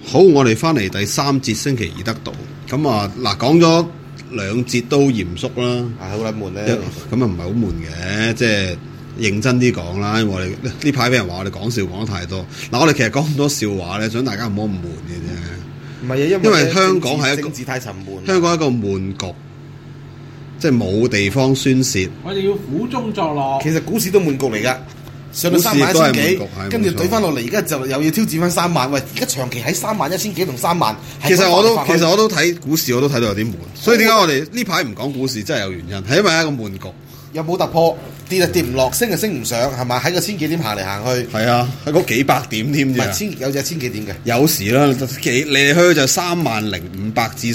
好，我哋翻嚟第3節星期二得到。咁啊，嗱，講咗2節都嚴肅啦， 係好撚悶咧。 咁啊唔係好悶嘅，即係認真啲講啦。因為我哋呢排俾人話我哋講笑講得太多。嗱，我哋其實講咁多笑話咧，想大家唔好咁悶嘅啫。 唔係啊， 因為香港係一個政治太沉悶。 香港係一個悶局，即係冇地方宣泄。 我哋要苦中作樂。 其實股市都悶局嚟㗎。上到31000幾，跟住懟翻落嚟，而家就又要挑戰翻3萬。喂，而家長期喺31000幾同3萬。 其實我都睇股市，我都睇到有啲悶。所以點解我哋呢排唔講股市，真係有原因，係因為係一個悶局。 又冇突破，跌就跌唔落，升就升唔上，係嘛？喺個1000幾點行嚟行去。 係啊，喺嗰幾百點添啫。 有隻1000幾點嘅。 有時啦，嚟去就30500至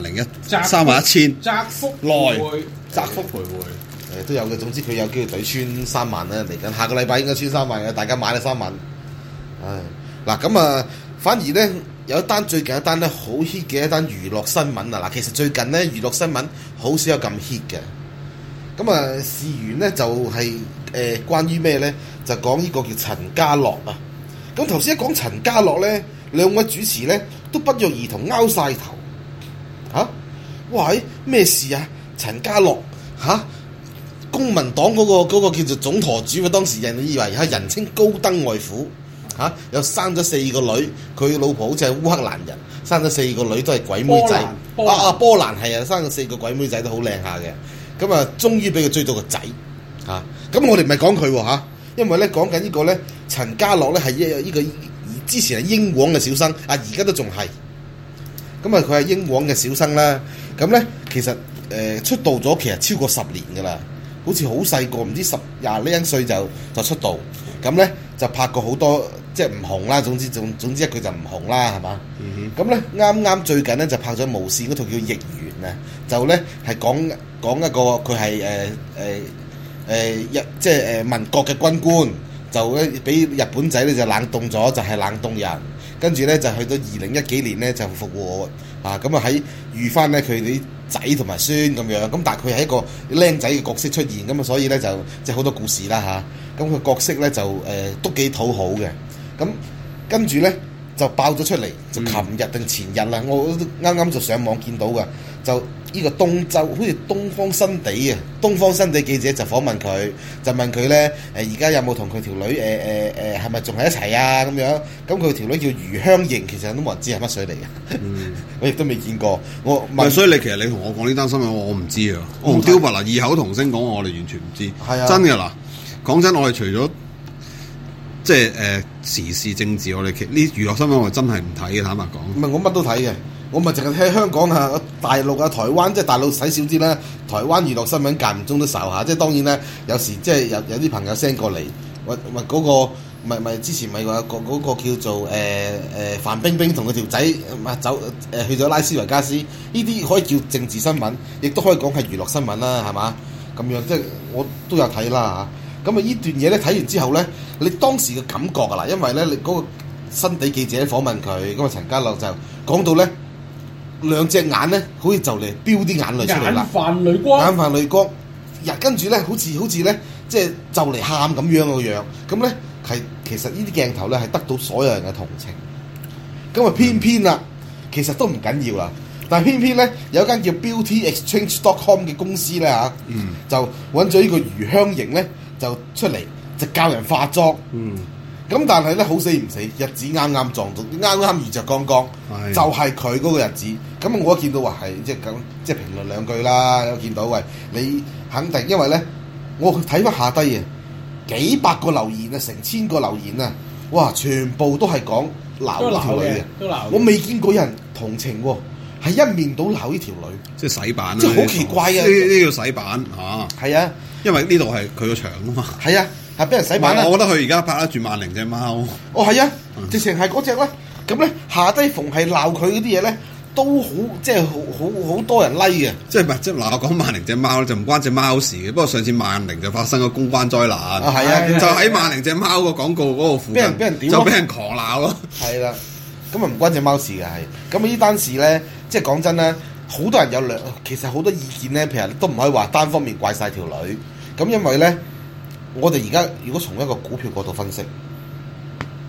31001，31000。 窄幅內， 窄幅徘徊。 都有嘅，總之佢有機會懟穿3萬啦，嚟緊下個禮拜應該穿3萬嘅，大家買啦3萬。唉，嗱咁啊，反而咧有一單最近一單咧好 hit 嘅一單娛樂新聞啊！嗱，其實最近咧娛樂新聞好少有咁 hit 嘅。咁啊，事緣咧就係關於咩咧？就講呢個叫陳家樂啊。咁頭先一講陳家樂咧，兩位主持咧都不約而同拗晒頭嚇。哇！咩事啊？陳家樂嚇？公民黨嗰個叫做總舵主，當時人以為係人稱高登外父嚇，又生咗4個女，佢老婆好似係烏克蘭人，生咗4個女都係鬼妹仔。波蘭係啊，生咗4個鬼妹仔都好靚下嘅。咁啊，終於俾佢追到個仔嚇。咁我哋唔係講佢喎嚇，因為咧講緊呢個咧陳家樂咧係呢個之前係英皇嘅小生，而家都仲係。咁啊，佢係英皇嘅小生啦。咁咧其實出道咗其實超過10年㗎啦。好似好細個，唔知廿零歲就出道，咁咧就拍過好多，即係唔紅啦。總之一句就唔紅啦，係嘛？咁咧啱最近咧就拍咗無線嗰套叫《逆緣》啊，就咧係講一個佢係即係民國嘅軍官，就咧俾日本仔咧就冷凍咗，就係冷凍人。跟住咧就去到2010幾年咧就復活啊！咁啊喺遇翻咧佢啲仔同埋孫咁樣，咁但係佢係一個僆仔嘅角色出現，咁啊所以咧就即係好多故事啦嚇。咁佢角色咧就都幾討好嘅。咁跟住咧就爆咗出嚟，就琴日定前日啦，我啱啱就上網見到嘅，就呢個東周好似東方新地啊，東方新地記者就訪問佢，就問佢咧而家有冇同佢條女係咪仲喺一齊啊咁樣？咁佢條女叫余香凝，其實都冇人知係乜水嚟嘅，我亦都未見過。 所以其實你同我講呢單新聞，我唔知啊。我同刁拔異口同聲講，我哋完全唔知。 係啊， 真嘅嗱，講真，我哋除咗即係時事政治，我哋呢娛樂新聞我真係唔睇嘅，坦白講。 唔係我乜都睇嘅。我咪淨係睇香港啊、大陸啊、台灣，即係大陸睇少啲啦。台灣娛樂新聞間唔中都受下，即係當然咧，有時即係有啲朋友 send 過嚟，或嗰個咪之前咪話嗰個叫做范冰冰同佢條仔走去咗拉斯維加斯，呢啲可以叫政治新聞，亦都可以講係娛樂新聞啦，係嘛？咁樣即係我都有睇啦嚇。咁啊呢段嘢咧睇完之後咧，你當時嘅感覺啊嗱，因為咧你嗰個新地記者訪問佢，咁啊陳家樂就講到咧。兩隻眼咧，好似就嚟飆啲眼淚出嚟啦！ 眼泛淚光， 眼泛淚光。跟住咧，好似咧，即係就嚟喊咁樣個樣。咁咧其實呢啲鏡頭咧係得到所有人嘅同情。咁啊偏啦，其實都唔緊要啦。但係偏咧有一間叫 BeautyExchange.com 嘅公司咧嚇，就揾咗呢個余香凝咧就出嚟就教人化妝。咁但係咧好死唔死，日子啱啱撞到，啱啱遇着剛剛，就係佢嗰個日子。咁我一見到話係即係咁，即係評論兩句啦。有見到喂，你肯定，因為咧我睇翻下低啊，幾百個留言啊，成千個留言啊，哇，全部都係講鬧呢條女嘅，我未見過人同情喎，係一面倒鬧呢條女， 即係洗版啦， 即係好奇怪啊！ 呢叫洗版嚇， 係啊， 因為呢度係佢個場啊嘛， 係啊。係俾人洗版啦！ 我覺得佢而家拍得住萬寧隻貓。 哦，係啊，直情係嗰隻啦。咁咧下低逢係鬧佢嗰啲嘢咧，都好即係好多人 like 嘅。 即係嗱？我講萬寧隻貓就唔關隻貓事嘅。不過上次萬寧就發生個公關災難。 係啊， 就喺萬寧隻貓個廣告嗰個附近， 俾人屌， 就俾人狂鬧咯。 係啦，咁啊唔關隻貓事嘅係。咁呢單事咧，即係講真咧，好多人有其實好多意見咧，譬如都唔可以話單方面怪晒條女。咁因為咧。我哋而家如果從一個股票角度分析，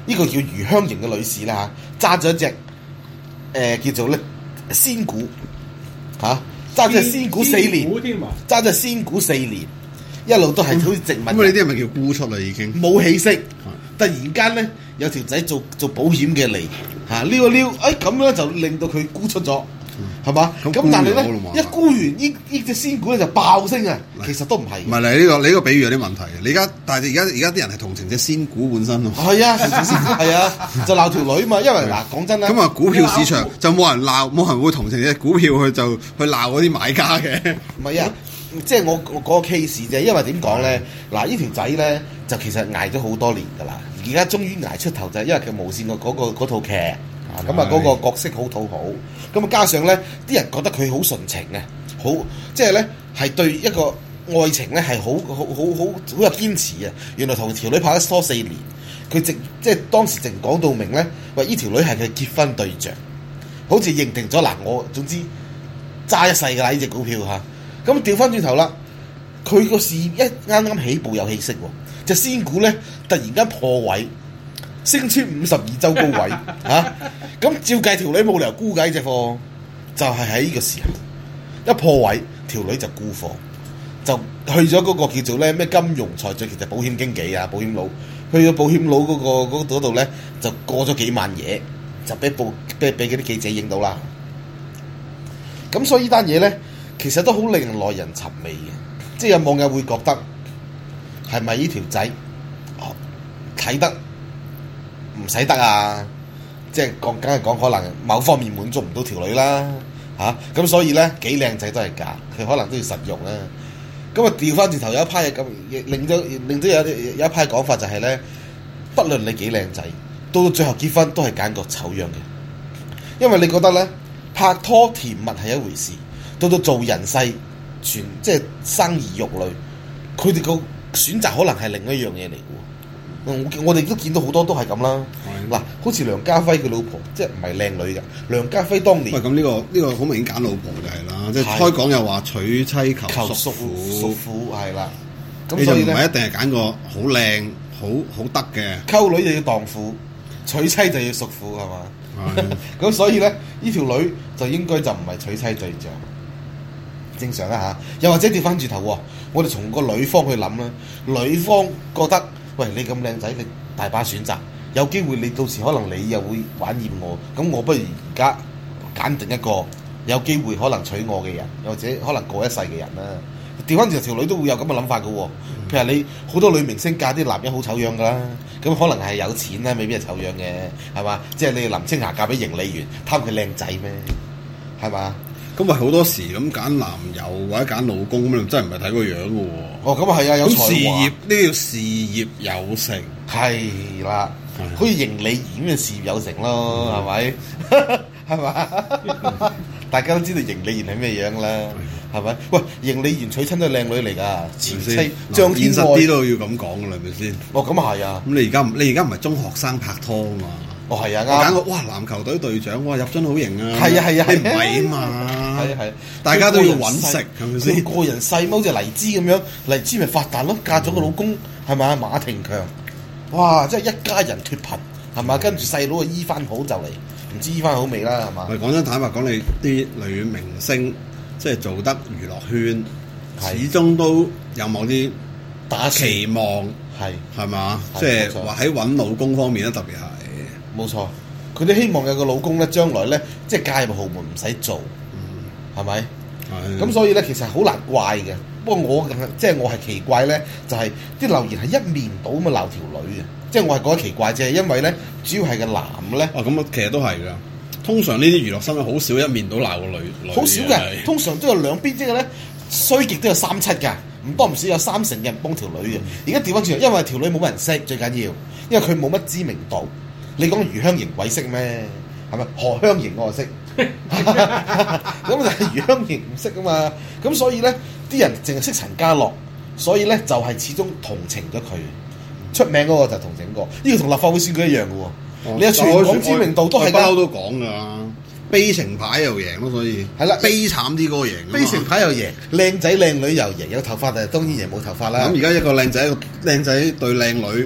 呢個叫余香凝嘅女士啦嚇，揸咗一隻叫做咧仙股嚇，揸咗隻仙股4年， 添啊！ 揸咗隻仙股4年，一路都係好似植物。 咁你啲係咪叫沽出啦已經？ 冇起色，突然間咧有條仔做保險嘅嚟嚇，撩一撩，咁樣就令到佢沽出咗，係嘛？ 咁咁但係沽咗啦嘛咧一沽完呢隻仙股咧就爆升啊！其實都唔係唔，係你呢個比喻有啲問題嘅。你而家但係而家啲人係同情隻仙股本身喎。 係啊，係啊，就鬧條女嘛。因為嗱講真啦， 咁啊，股票市場就冇人鬧，冇人會同情隻股票去鬧嗰啲買家嘅。 唔係啊，即係我嗰個 case 啫。因為點講咧？嗱，呢條仔咧就其實捱咗好多年㗎啦，而家終於捱出頭就係因為佢無線嗰套劇。咁啊，嗰個角色好討好，咁啊加上咧，啲人覺得佢好純情嘅，好即係咧係對一個愛情咧係好有堅持啊！原來同條女拍咗拖4年，佢即係當時淨講到明咧，喂，呢條女係佢結婚對象，好似認定咗嗱，我總之揸一世㗎啦呢隻股票嚇。咁調翻轉頭啦，佢個事業啱啱起步有起色喎，隻仙股咧突然間破位。升穿52週高位嚇，咁照計條女冇理由沽㗎呢隻貨，就係喺呢個時候一破位，條女就沽貨，就去咗嗰個叫做咧咩金融財政，其實保險經紀啊，保險佬去咗保險佬嗰度咧，就過咗幾萬嘢，就俾嗰啲記者影到啦。咁所以呢單嘢咧，其實都好令人耐人尋味嘅，即係有網友會覺得係咪呢條仔睇得？唔使得啊！即係講，梗係講可能某方面滿足唔到條女啦嚇，咁所以咧幾靚仔都係假，佢可能都要實用啦。咁啊調翻轉頭有一批咁，令到有一批講法就係咧，不論你幾靚仔，到最後結婚都係揀個醜樣嘅，因為你覺得咧拍拖甜蜜係一回事，到做人世即係生兒育女，佢哋個選擇可能係另一樣嘢嚟嘅。我哋都見到好多都係咁啦。嗱，好似梁家輝嘅老婆，即係唔係靚女嘅。梁家輝當年， 喂，咁呢個好明顯揀老婆就係啦，即係開講又話娶妻求淑婦， 係啦。咁你就唔所以咧， 係一定係揀個好靚、好得嘅。 溝女就要當婦，娶妻就要淑婦，係嘛？咁所以咧，呢條女就應該就唔係娶妻對象，正常啦嚇。又或者調翻轉頭喎，我哋從個女方去諗啦，女方覺得。喂，你咁靚仔，你大把選擇，有機會你到時可能你又會玩厭我，咁我不如而家揀定一個有機會可能娶我嘅人，或者可能過一世嘅人啦。調翻轉條女都會有咁嘅諗法嘅喎。譬如你好多女明星嫁啲男人好醜樣噶啦，咁可能係有錢啦，未必係醜樣嘅，係嘛？即係你林青霞嫁俾盈利員，貪佢靚仔咩？係嘛？ 咁咪好多時咁揀男友或者揀老公咁，你真係唔係睇個樣嘅喎。 哦，咁啊係啊，有才華。 事業呢個叫事業有成， 係啦，好似盈利演嘅事業有成咯，係咪？係嘛？大家都知道盈利賢係咩樣啦，係咪？喂，盈利賢娶親都係靚女嚟㗎，前妻張天愛。 現實啲都要咁講㗎啦，係咪先？ 哦，咁啊係啊。 咁你而家唔係中學生拍拖啊嘛？ 哦，係啊， 啱。揀個哇籃球隊隊長，哇入樽好型啊！ 係啊係啊， 你唔係啊嘛？ 係啊係。 大家都要揾食，係咪先？ 個人細，好似黎姿咁樣，黎姿咪發達咯，嫁咗個老公係咪馬廷強？哇！即係一家人脫貧係嘛？跟住細佬啊醫翻好就嚟，唔知醫翻好未啦係嘛？ 講真坦白講，你啲女明星即係做得娛樂圈，始終都有某啲打期望係嘛？即係話喺揾老公方面咧，特別係冇錯。佢哋希望有個老公咧，將來咧即係嫁入豪門唔使做，係咪？咁所以咧，其實好難怪嘅。不過我係奇怪咧，就係啲留言係一面倒咁鬧條女嘅。即係我係覺得奇怪啫，因為咧主要係個男咧。 咁啊，其實都係㗎。通常呢啲娛樂新聞好少一面倒鬧個女， 好少嘅。通常都有兩邊，即係咧衰極都有3-7㗎，唔多唔少有30%嘅人幫條女嘅。而家調翻轉，因為條女冇乜人識，最緊要，因為佢冇乜知名度。你講余香凝鬼識咩？係咪何香凝我識？咁就係余香凝唔識啊嘛。咁所以咧，啲人淨係識陳家樂，所以咧就係始終同情咗佢。出名嗰個就同情過，呢個同立法會選舉一樣嘅喎。你有全港知名度都係不嬲都講㗎。悲情牌又贏咯，所以係啦， 悲慘啲嗰個贏。 悲情牌又贏，靚仔靚女又贏，有頭髮但係當然贏冇頭髮啦。 咁而家一個靚仔對靚女，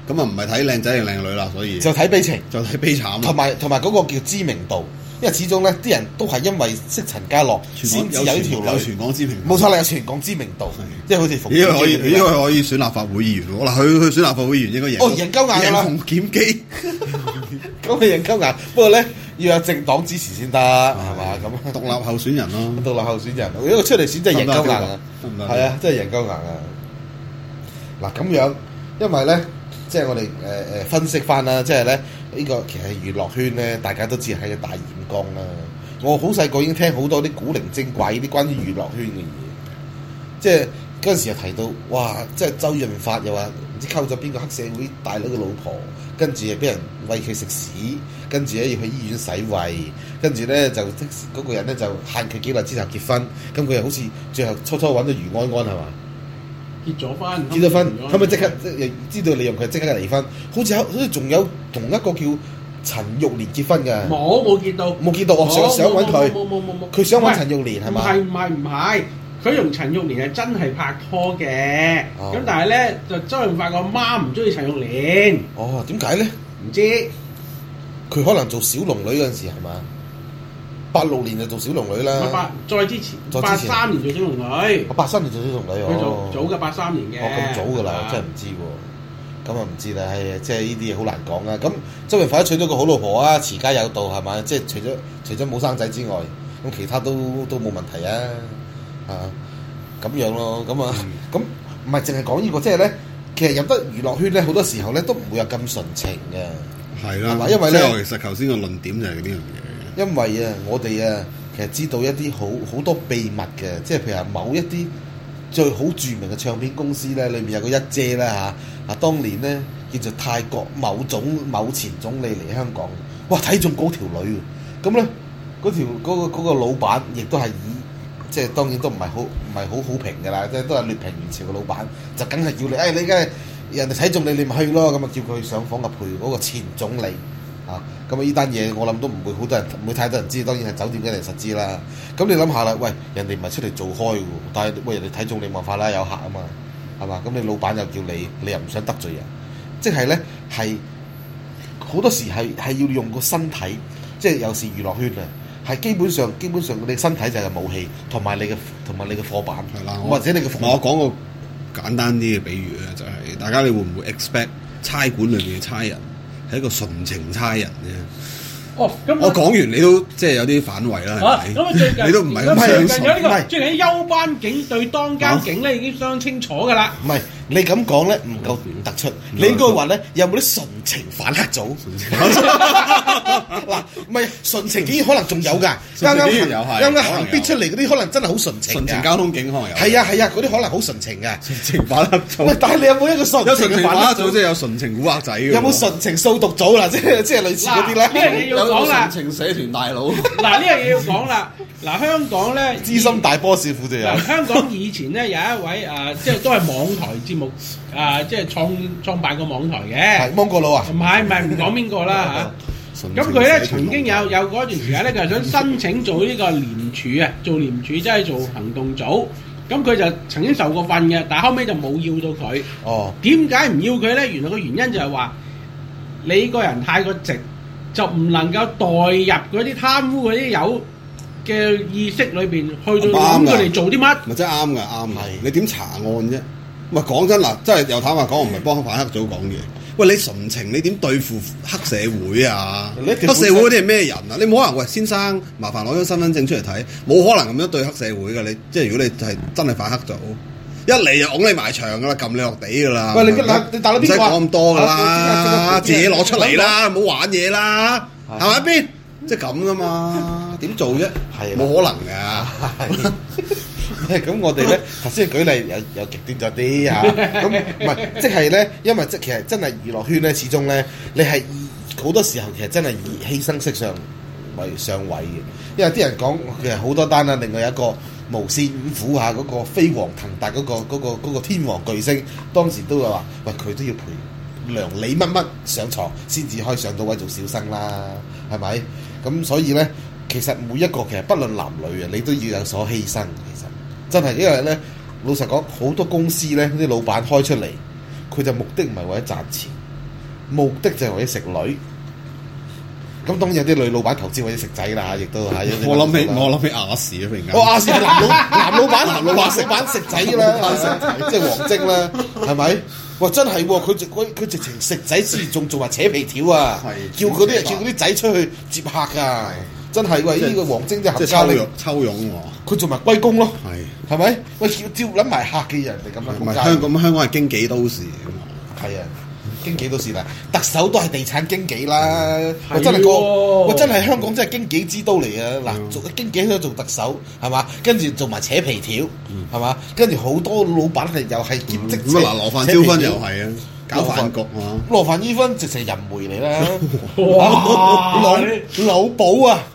咁啊唔係睇靚仔定靚女啦，所以就睇悲情， 就睇悲慘啊。 同埋嗰個叫知名度，因為始終咧啲人都係因為識陳家樂先至有呢條有女， 全港知名度， 冇錯啦，有全港知名度，即係好似馮應該可以，應該可以選立法會議員喎。嗱，佢選立法會議員應該贏。 哦，贏鳩硬㗎啦， 馮檢基， 咁佢贏鳩硬，不過咧要有政黨支持先得，係嘛咁。 獨立候選人咯， 獨立候選人，如果出嚟選真係贏鳩硬啊！ 得唔得？ 係啊，真係贏鳩硬啊！嗱咁樣，因為咧，即係我哋分析翻啦，即係咧呢個其實娛樂圈咧，大家都知係個大染缸啦。我好細個已經聽好多啲古靈精怪啲關於娛樂圈嘅嘢，即係嗰陣時又提到，哇！即係周潤發又話唔知溝咗邊個黑社會大佬嘅老婆，跟住又俾人餵佢食屎，跟住咧要去醫院洗胃，跟住咧就即嗰個人咧就限期幾耐之後結婚，咁佢又好似最後初揾到余安安係嘛？ 結咗婚， 結咗婚，後尾即刻知道利用佢即刻離婚，好似仲有同一個叫陳玉蓮結婚嘅， 冇結到， 冇見到，我想揾佢， 冇， 佢想揾陳玉蓮係嘛？ 唔係，佢同陳玉蓮係真係拍拖嘅，咁但係咧就周潤發個媽唔中意陳玉蓮。 哦，點解咧？ 唔知， 佢可能做小龍女嗰陣時係嘛？86年就做小龍女啦， 再之前83年做小龍女， 我83年做小龍女， 佢做早嘅83年嘅， 咁早㗎啦，我真係唔知喎，咁啊唔知啦，係即係呢啲嘢好難講啊。咁周潤發娶咗個好老婆啊，持家有道係嘛？即係除咗冇生仔之外，咁其他都冇問題啊，咁樣咯，咁咁唔係淨係講呢個，即係咧，其實入得娛樂圈咧，好多時候咧都唔會有咁純情嘅， 係啦， 因為咧， 其實頭先個論點就係呢樣嘢。 因為啊，我哋啊，其實知道一啲好多秘密嘅，即係譬如話某一啲最好著名嘅唱片公司咧，裏面有個一姐啦嚇，當年咧叫做泰國某前總理嚟香港，哇睇中嗰條女，咁咧嗰個老闆亦都係即係當然都唔係好好評㗎啦，即係都係劣評如潮嘅老闆，就梗係叫你，你梗係人哋睇中你，你咪去咯，咁啊叫佢上房啊陪嗰個前總理。咁啊！呢單嘢我諗都唔會好多人，唔會太多人知。當然係酒店嘅人實知啦。咁你諗下啦，喂，人哋唔係出嚟做開嘅喎，但係喂人哋睇中你冇辦法啦，有客啊嘛，係嘛？咁你老闆又叫你又唔想得罪人，即係咧係好多時係要用個身體，即係有時娛樂圈啊，係基本上你身體就係武器，同埋你嘅貨板， 係啦， 或者你嘅。 我講個簡單啲嘅比喻咧，就係大家你會唔會 expect 差館裏面嘅差人係一個純情差人啫？ 哦，咁我講完你都即係有啲反胃啦，係咪？ 咁啊最近你都唔係咁最相信。 近有呢個最近休班警對當監警咧已經相當清楚㗎啦。 唔係你咁講咧唔夠突出，你應該話咧有冇啲純情反黑組？嗱，唔係純情警可能仲有㗎，啱行必出嚟嗰啲可能真係好純情。 純情交通警可能有。 係啊，嗰啲可能好純情㗎。 純情反黑組。 喂，但係你有冇一個純情嘅反黑組？ 即係有純情古惑仔嘅。 有冇純情掃毒組啦？即係類似嗰啲咧。 呢樣嘢要講啦。 純情社團大佬。 嗱，呢樣嘢要講啦。嗱，香港咧資深大 boss 副隊長。 香港以前咧有一位即係都係網台節目即係創辦個網台嘅。 係芒果佬啊？ 唔講邊個啦嚇。咁佢咧曾經有嗰段時間咧，佢係想申請做呢個廉署啊，做廉署即係做行動組。咁佢就曾經受過訓嘅，但係後尾就冇要到佢。 哦。點解唔要佢咧？原來個原因就係話你個人太過直，就唔能夠代入嗰啲貪污嗰啲有嘅意識裏邊，去到諗佢哋做啲乜？ 咪真係啱㗎，啱係。你點查案啫？唔係講真嗱，真係又坦白講，我唔係幫反黑組講嘢。喂，你純情，你點對付黑社會啊？黑社會嗰啲係咩人啊？你冇可能喂先生，麻煩攞張身份證出嚟睇，冇可能咁樣對黑社會㗎。你即係如果你係真係反黑組，一嚟就拱你埋牆㗎啦，撳你落地㗎啦。 喂，你大佬邊個？唔使講咁多㗎啦，自己攞出嚟啦，唔好玩嘢啦，係咪邊？即係咁㗎嘛？點做啫？係冇可能㗎。 咁我哋咧頭先舉例有極端咗啲嚇，咁唔係即係咧，因為其實真係娛樂圈咧，始終咧你係好多時候其實真係以犧牲色相為上位嘅，因為啲人講其實好多單啦，另外有一個無線五虎下嗰個飛黃騰達嗰個天王巨星，當時都有話喂佢都要陪梁李乜乜上床先至可以上到位做小生啦，係咪？咁所以咧，其實每一個其實不論男女啊，你都要有所犧牲。其實真係，因為咧，老實講，好多公司咧，啲老闆開出嚟，佢就目的唔係為咗賺錢， 目的就係為咗食女。咁當然有啲女老闆投資為咗食仔啦，亦都係。 我諗起亞視啊，突然間。 我亞視係男老闆食仔啦，即係王晶啦，係咪？哇！真係喎，佢直情食仔之餘仲做埋扯皮條啊！叫嗰啲仔出去接客㗎，真係喎！呢個王晶真係合家嚟， 抽傭喎。 佢做埋龜公咯，係咪？喂，照撚埋客嘅人哋咁樣。 唔係香港係經紀都市㗎嘛。 係啊。經紀都是啦，特首都係地產經紀啦。我真係我真係香港真係經紀之都嚟啊！嗱，做經紀都做特首係嘛，跟住做埋扯皮條係嘛，跟住好多老闆係又係兼職。 咁啊嗱，羅范椒芬又係啊，搞飯局啊。 羅范椒芬直情人梅嚟啦，老保啊！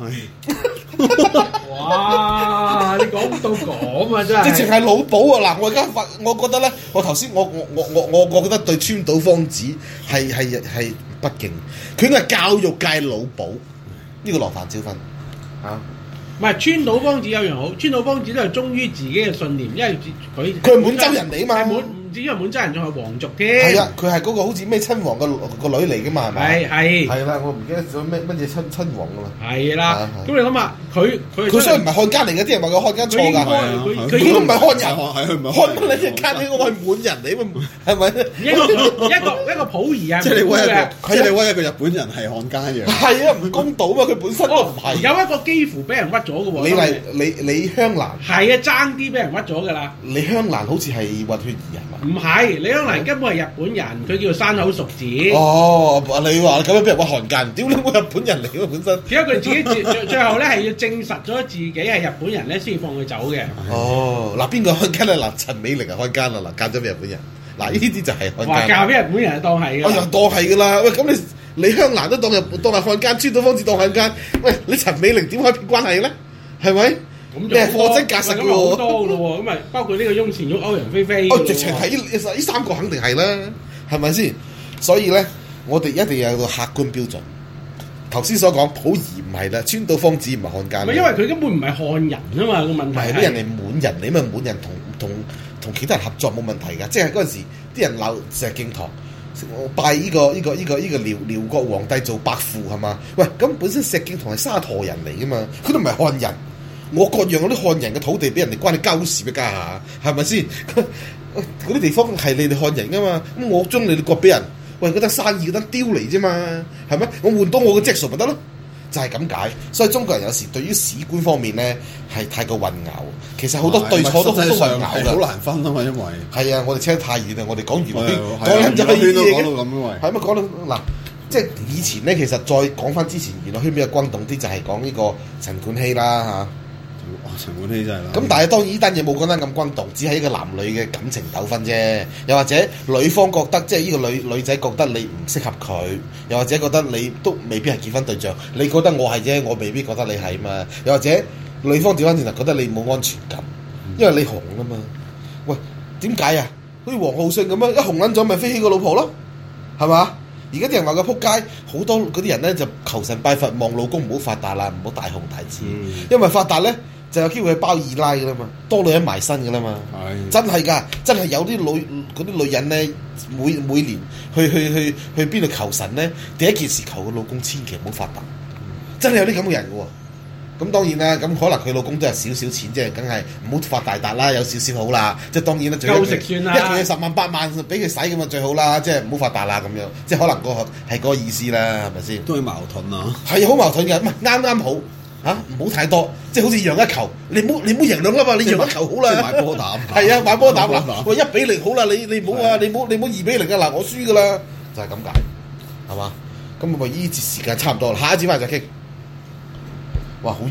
哇！你講到咁啊，真係直情係老保啊！嗱，我覺得咧，我頭先我覺得對川島芳子係不敬，佢應該係教育界老保呢個羅范椒芬啊！ 唔係川島芳子有樣好，川島芳子都係忠於自己嘅信念，因為佢係滿洲人嚟啊嘛， 唔止因為滿洲人，仲係皇族添。 係啊，佢係嗰個好似咩親王個女嚟噶嘛，係咪？係啦，我唔記得咗乜嘢親王噶嘛。係啦，咁你諗下，佢雖然唔係漢奸嚟嘅，啲人話佢漢奸錯㗎，佢都唔係漢人，係唔係漢乜你奸你？我係滿人嚟嘛，係咪？ 一個溥儀啊， 即係你威一個日本人係漢奸嘅。 係啊，唔公道嘛，佢本身都唔係。 有一個幾乎俾人屈咗嘅喎。 李香蘭係啊，爭啲俾人屈咗㗎啦。 李香蘭好似係混血兒係嘛？ 唔係，李香蘭根本係日本人，佢叫做山口淑子。 哦，你話咁樣俾人話韓奸，屌你我日本人嚟㗎本身。 點解佢自己最後咧係要證實咗自己係日本人咧，先放佢走嘅？ 哦，嗱邊個漢奸啊？嗱陳美齡係漢奸啦，嗱嫁咗俾日本人。嗱呢啲就係漢奸。 話嫁俾日本人當係㗎。 我就當係㗎啦。喂，咁你李香蘭都當係漢奸，川島芳子當漢奸。喂，你陳美齡點可以撇關係咧？係咪？ 咁就貨真價實嘅喎， 好多嘅咯喎，咁咪包括呢個翁倩玉、歐陽菲菲。 直情係呢三個肯定係啦，係咪先？所以咧，我哋一定要有個客觀標準。頭先所講，溥儀唔係啦，川島芳子唔係漢奸。 因為佢根本唔係漢人啊嘛，個問題係咩人哋滿人嚟嘛，滿人同其他人合作冇問題㗎。即係嗰陣時啲人鬧石敬瑭，拜呢個遼國皇帝做伯父係嘛？喂，咁本身石敬瑭係沙陀人嚟㗎嘛，佢都唔係漢人。我割讓嗰啲漢人嘅土地俾人哋，關你鳩事咩家下？係咪先？嗰啲地方係你哋漢人㗎嘛？咁我將你哋割俾人，喂嗰單生意嗰單雕嚟啫嘛，係咪？我換到我嘅質素咪得咯？就係咁解。所以中國人有時對於史觀方面咧係太過混淆，其實好多對錯都混淆㗎， 好難分啊嘛，因為係啊，我哋扯得太遠啦，我哋講娛樂圈， 講緊就係娛樂圈都講到咁因為係咪講到嗱？即係以前咧，其實再講翻之前娛樂圈比較轟動啲，就係講呢個陳冠希啦嚇。 陳冠希真係啦。 咁但係當然呢單嘢冇講得咁轟動，只係一個男女嘅感情糾紛啫。又或者女方覺得即係呢個女仔覺得你唔適合佢，又或者覺得你都未必係結婚對象。你覺得我係啫，我未必覺得你係嘛。又或者女方調翻轉頭覺得你冇安全感，因為你紅啊嘛。喂，點解啊？好似黃浩信咁樣，一紅撚咗咪飛起個老婆咯，係嘛？而家啲人話佢撲街，好多嗰啲人咧就求神拜佛，望老公唔好發達啦，唔好大紅大紫，因為發達咧就有機會去包二奶噶啦嘛，多女人埋身噶啦嘛，真係㗎，真係有啲女人咧，每年去邊度求神咧，第一件事求個老公千祈唔好發達，真係有啲咁嘅人嘅喎。咁當然啦，咁可能佢老公都有少少錢，即係梗係唔好發大達啦，有少少好啦。即係當然啦， 夠食算啦， 一個月10萬8萬俾佢使咁啊最好啦，即係唔好發達啦咁樣，即係可能係嗰個意思啦，係咪先？ 都係矛盾啊！ 係好矛盾嘅，唔係啱好嚇，唔好太多，即係好似讓一球，你唔好贏兩粒嘛，你讓一球好啦。 買波膽係啊，買波膽嗱，喂1-0好啦，你唔好啊，你唔好2-0啊，嗱我輸噶啦，就係咁解，係嘛？咁咪呢節時間差唔多啦，下一節翻嚟再傾。哇，好〜